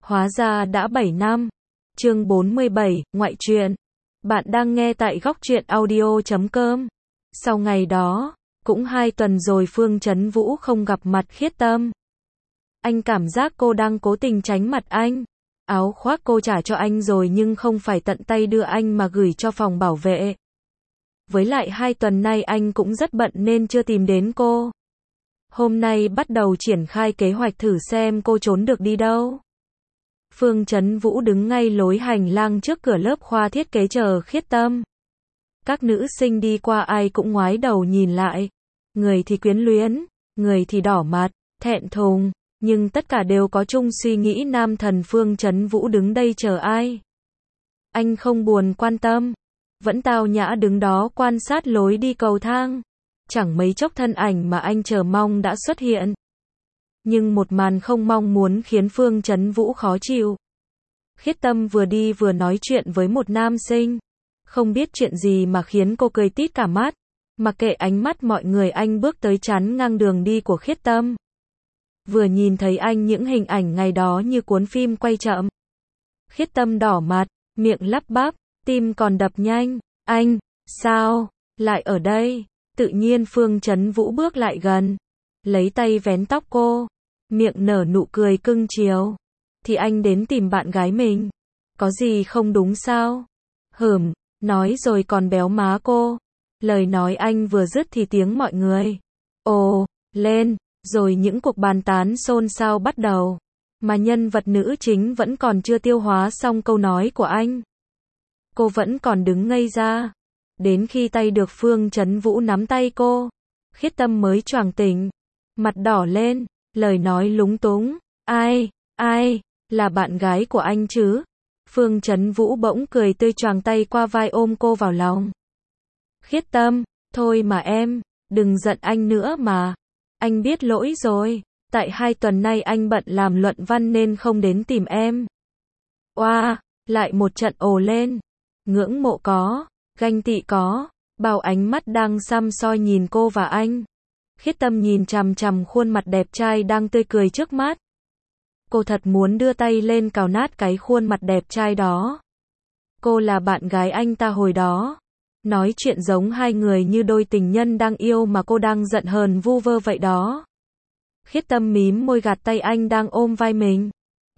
Hóa ra đã 7 năm. Chương 47, ngoại truyện. Bạn đang nghe tại góc truyện audio.com. Sau ngày đó, cũng 2 tuần rồi Phương Chấn Vũ không gặp mặt Khiết Tâm. Anh cảm giác cô đang cố tình tránh mặt anh. Áo khoác cô trả cho anh rồi nhưng không phải tận tay đưa anh mà gửi cho phòng bảo vệ. Với lại 2 tuần nay anh cũng rất bận nên chưa tìm đến cô. Hôm nay bắt đầu triển khai kế hoạch thử xem cô trốn được đi đâu. Phương Chấn Vũ đứng ngay lối hành lang trước cửa lớp khoa thiết kế chờ Khiết Tâm. Các nữ sinh đi qua ai cũng ngoái đầu nhìn lại. Người thì quyến luyến, người thì đỏ mặt, thẹn thùng, nhưng tất cả đều có chung suy nghĩ nam thần Phương Chấn Vũ đứng đây chờ ai. Anh không buồn quan tâm, vẫn tao nhã đứng đó quan sát lối đi cầu thang. Chẳng mấy chốc thân ảnh mà anh chờ mong đã xuất hiện. Nhưng một màn không mong muốn khiến Phương Chấn Vũ khó chịu. Khiết Tâm vừa đi vừa nói chuyện với một nam sinh. Không biết chuyện gì mà khiến cô cười tít cả mắt. Mặc kệ ánh mắt mọi người, anh bước tới chắn ngang đường đi của Khiết Tâm. Vừa nhìn thấy anh những hình ảnh ngày đó như cuốn phim quay chậm. Khiết Tâm đỏ mặt, miệng lắp bắp, tim còn đập nhanh. Anh, sao, lại ở đây? Tự nhiên Phương Chấn Vũ bước lại gần, lấy tay vén tóc cô, miệng nở nụ cười cưng chiều. Thì anh đến tìm bạn gái mình. Có gì không đúng sao? Nói rồi còn béo má cô. Lời nói anh vừa dứt thì tiếng mọi người ồ lên, rồi những cuộc bàn tán xôn xao bắt đầu. Mà nhân vật nữ chính vẫn còn chưa tiêu hóa xong câu nói của anh. Cô vẫn còn đứng ngây ra. Đến khi tay được Phương Chấn Vũ nắm tay cô, Khiết Tâm mới choàng tỉnh, mặt đỏ lên, lời nói lúng túng. Ai, là bạn gái của anh chứ? Phương Chấn Vũ bỗng cười tươi choàng tay qua vai ôm cô vào lòng. Khiết Tâm, thôi mà em, đừng giận anh nữa mà. Anh biết lỗi rồi, tại 2 tuần nay anh bận làm luận văn nên không đến tìm em. Oa, lại một trận ồ lên. Ngưỡng mộ có, ganh tị có, bao ánh mắt đang săm soi nhìn cô và anh. Khiết Tâm nhìn chằm chằm khuôn mặt đẹp trai đang tươi cười trước mắt. Cô thật muốn đưa tay lên cào nát cái khuôn mặt đẹp trai đó. Cô là bạn gái anh ta hồi đó. Nói chuyện giống hai người như đôi tình nhân đang yêu mà cô đang giận hờn vu vơ vậy đó. Khiết Tâm mím môi gạt tay anh đang ôm vai mình.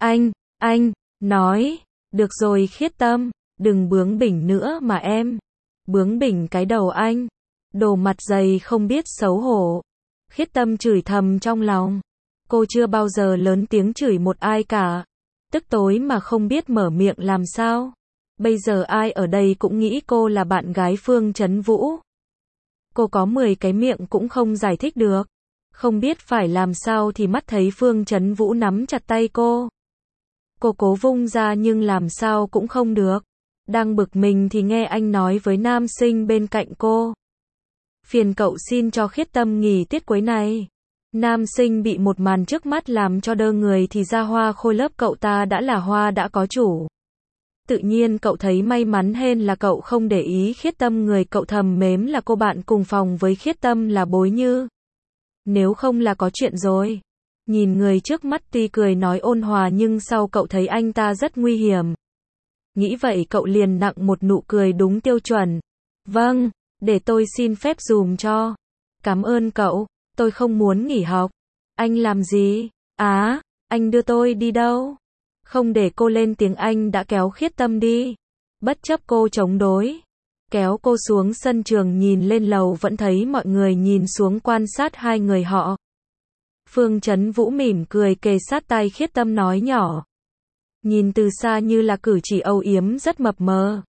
Anh, nói, được rồi Khiết Tâm, đừng bướng bỉnh nữa mà em. Bướng bỉnh cái đầu anh. Đồ mặt dày không biết xấu hổ. Khiết Tâm chửi thầm trong lòng. Cô chưa bao giờ lớn tiếng chửi một ai cả. Tức tối mà không biết mở miệng làm sao. Bây giờ ai ở đây cũng nghĩ cô là bạn gái Phương Chấn Vũ. Cô có 10 cái miệng cũng không giải thích được. Không biết phải làm sao thì mắt thấy Phương Chấn Vũ nắm chặt tay cô. Cô cố vung ra nhưng làm sao cũng không được. Đang bực mình thì nghe anh nói với nam sinh bên cạnh cô. Phiền cậu xin cho Khiết Tâm nghỉ tiết cuối này. Nam sinh bị một màn trước mắt làm cho đơ người thì ra Hoa Khôi lớp cậu ta đã là hoa đã có chủ. Tự nhiên cậu thấy may mắn hên là cậu không để ý Khiết Tâm, người cậu thầm mến là cô bạn cùng phòng với Khiết Tâm là Bối Như. Nếu không là có chuyện rồi. Nhìn người trước mắt tuy cười nói ôn hòa nhưng sau cậu thấy anh ta rất nguy hiểm. Nghĩ vậy cậu liền nặng một nụ cười đúng tiêu chuẩn. Vâng, để tôi xin phép dùm cho. Cảm ơn cậu, tôi không muốn nghỉ học. Anh làm gì? Anh đưa tôi đi đâu? Không để cô lên tiếng anh đã kéo Khiết Tâm đi. Bất chấp cô chống đối. Kéo cô xuống sân trường, nhìn lên lầu vẫn thấy mọi người nhìn xuống quan sát hai người họ. Phương Chấn Vũ mỉm cười kề sát tai Khiết Tâm nói nhỏ. Nhìn từ xa như là cử chỉ âu yếm rất mập mờ.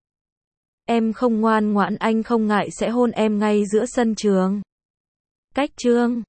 Em không ngoan ngoãn anh không ngại sẽ hôn em ngay giữa sân trường. Cách chương